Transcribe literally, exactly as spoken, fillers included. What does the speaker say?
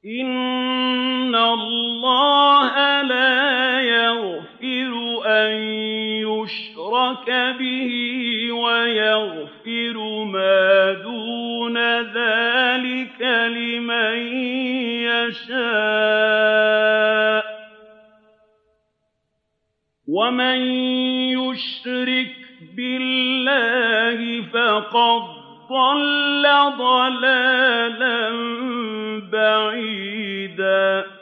إِنَّ اللَّهَ لَا يَغْفِرُ أَن يُشْرَكَ بِهِ وَيَغْفِرُ مَا دُونَ ذَٰلِكَ لِمَن يَشَاءُ ۚ وَمَن يُشْرِكْ بِاللَّهِ فَقَدْ ضَلَّ ضَلَالًا بَعِيدًا